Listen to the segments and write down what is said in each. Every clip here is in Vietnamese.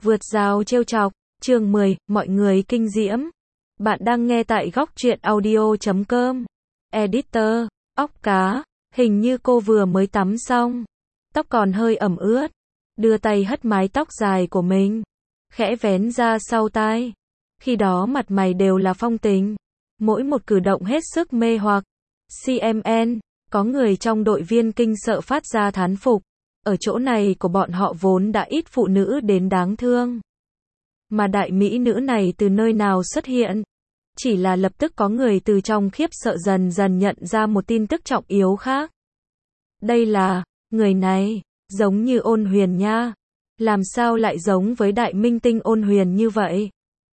Vượt rào trêu chọc, chương 10, mọi người kinh diễm. Bạn đang nghe tại góc truyện audio.com. Editor, óc cá, hình như cô vừa mới tắm xong. Tóc còn hơi ẩm ướt. Đưa tay hất mái tóc dài của mình. Khẽ vén ra sau tai. Khi đó mặt mày đều là phong tình. Mỗi một cử động hết sức mê hoặc. CMN, có người trong đội viên kinh sợ phát ra thán phục. Ở chỗ này của bọn họ vốn đã ít phụ nữ đến đáng thương. Mà đại mỹ nữ này từ nơi nào xuất hiện? Chỉ là lập tức có người từ trong khiếp sợ dần dần nhận ra một tin tức trọng yếu khác. Đây là, người này, giống như Ôn Huyền nha. Làm sao lại giống với đại minh tinh Ôn Huyền như vậy?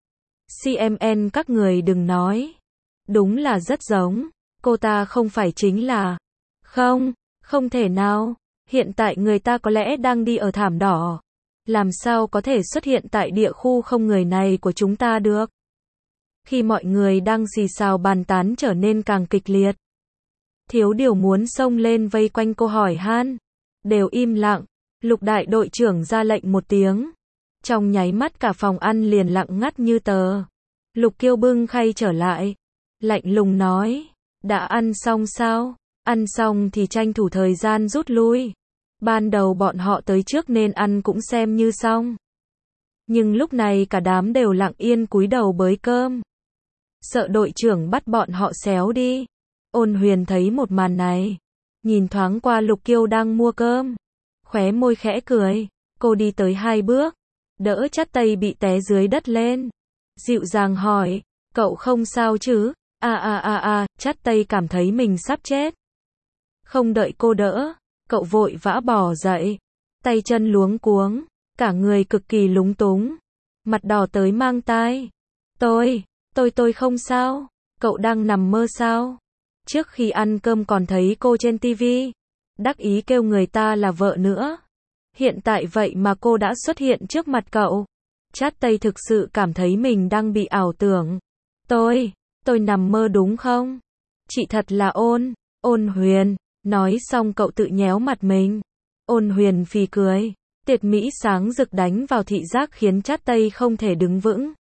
CMN các người đừng nói. Đúng là rất giống. Cô ta không phải chính là... Không, không thể nào. Hiện tại người ta có lẽ đang đi ở thảm đỏ. Làm sao có thể xuất hiện tại địa khu không người này của chúng ta được? Khi mọi người đang xì xào bàn tán trở nên càng kịch liệt. Thiếu điều muốn xông lên vây quanh cô hỏi han. Đều im lặng. Lục đại đội trưởng ra lệnh một tiếng. Trong nháy mắt cả phòng ăn liền lặng ngắt như tờ. Lục Kiêu bưng khay trở lại. Lạnh lùng nói. Đã ăn xong sao? Ăn xong thì tranh thủ thời gian rút lui. Ban đầu bọn họ tới trước nên ăn cũng xem như xong. Nhưng lúc này cả đám đều lặng yên cúi đầu bới cơm. Sợ đội trưởng bắt bọn họ xéo đi. Ôn Huyền thấy một màn này. Nhìn thoáng qua Lục Kiêu đang mua cơm. Khóe môi khẽ cười. Cô đi tới 2 bước. Đỡ Chát Tây bị té dưới đất lên. Dịu dàng hỏi. Cậu không sao chứ? Chát Tây cảm thấy mình sắp chết. Không đợi cô đỡ. Cậu vội vã bỏ dậy. Tay chân luống cuống. Cả người cực kỳ lúng túng. Mặt đỏ tới mang tai. Tôi không sao. Cậu đang nằm mơ sao? Trước khi ăn cơm còn thấy cô trên tivi. Đắc ý kêu người ta là vợ nữa. Hiện tại vậy mà cô đã xuất hiện trước mặt cậu. Chát Tây thực sự cảm thấy mình đang bị ảo tưởng. Tôi nằm mơ đúng không? Chị thật là Ôn Huyền. Nói xong cậu tự nhéo mặt mình. Ôn Huyền phì cười. Tiệt mỹ sáng rực đánh vào thị giác khiến Chát Tây không thể đứng vững.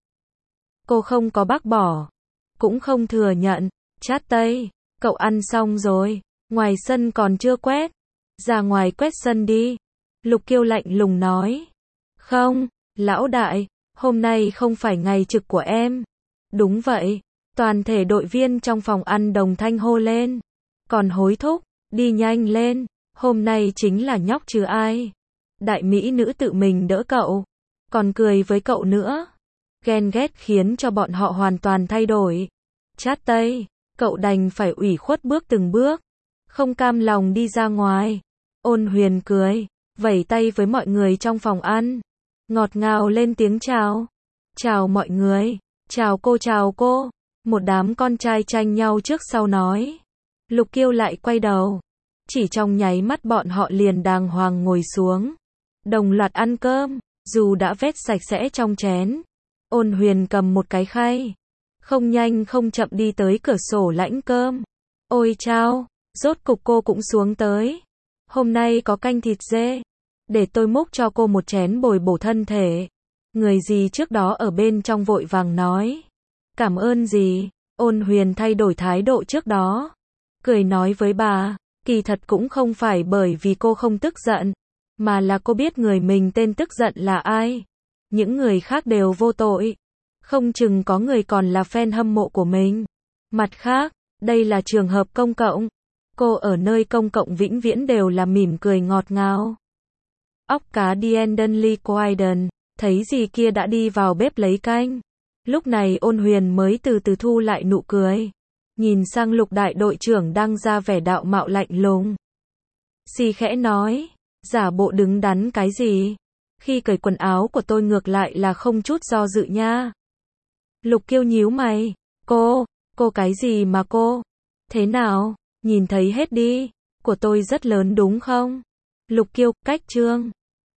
Cô không có bác bỏ. Cũng không thừa nhận. Chát Tây, cậu ăn xong rồi. Ngoài sân còn chưa quét. Ra ngoài quét sân đi. Lục Kiêu lạnh lùng nói. Không, lão đại, hôm nay không phải ngày trực của em. Đúng vậy. Toàn thể đội viên trong phòng ăn đồng thanh hô lên. Còn hối thúc. Đi nhanh lên, hôm nay chính là nhóc chứ ai. Đại mỹ nữ tự mình đỡ cậu, còn cười với cậu nữa. Ghen ghét khiến cho bọn họ hoàn toàn thay đổi. Chát Tây, cậu đành phải ủy khuất bước từng bước, không cam lòng đi ra ngoài. Ôn Huyền cười, vẩy tay với mọi người trong phòng ăn, ngọt ngào lên tiếng chào. Chào mọi người, chào cô. Một đám con trai tranh nhau trước sau nói. Lục Kiêu lại quay đầu. Chỉ trong nháy mắt bọn họ liền đàng hoàng ngồi xuống. Đồng loạt ăn cơm, dù đã vét sạch sẽ trong chén. Ôn Huyền cầm một cái khay. Không nhanh không chậm đi tới cửa sổ lãnh cơm. Ôi chao, rốt cục cô cũng xuống tới. Hôm nay có canh thịt dê. Để tôi múc cho cô một chén bồi bổ thân thể. Người gì trước đó ở bên trong vội vàng nói. Cảm ơn gì. Ôn Huyền thay đổi thái độ trước đó. Cười nói với bà, kỳ thật cũng không phải bởi vì cô không tức giận, mà là cô biết người mình tên tức giận là ai. Những người khác đều vô tội. Không chừng có người còn là fan hâm mộ của mình. Mặt khác, đây là trường hợp công cộng. Cô ở nơi công cộng vĩnh viễn đều là mỉm cười ngọt ngào. Óc cá Diendonly Quaiden, thấy gì kia đã đi vào bếp lấy canh. Lúc này Ôn Huyền mới từ từ thu lại nụ cười. Nhìn sang Lục đại đội trưởng đang ra vẻ đạo mạo lạnh lùng. Xì khẽ nói, giả bộ đứng đắn cái gì? Khi cởi quần áo của tôi ngược lại là không chút do dự nha. Lục Kiêu nhíu mày, cô cái gì mà cô? Thế nào, nhìn thấy hết đi, của tôi rất lớn đúng không? Lục Kiêu, cách trương.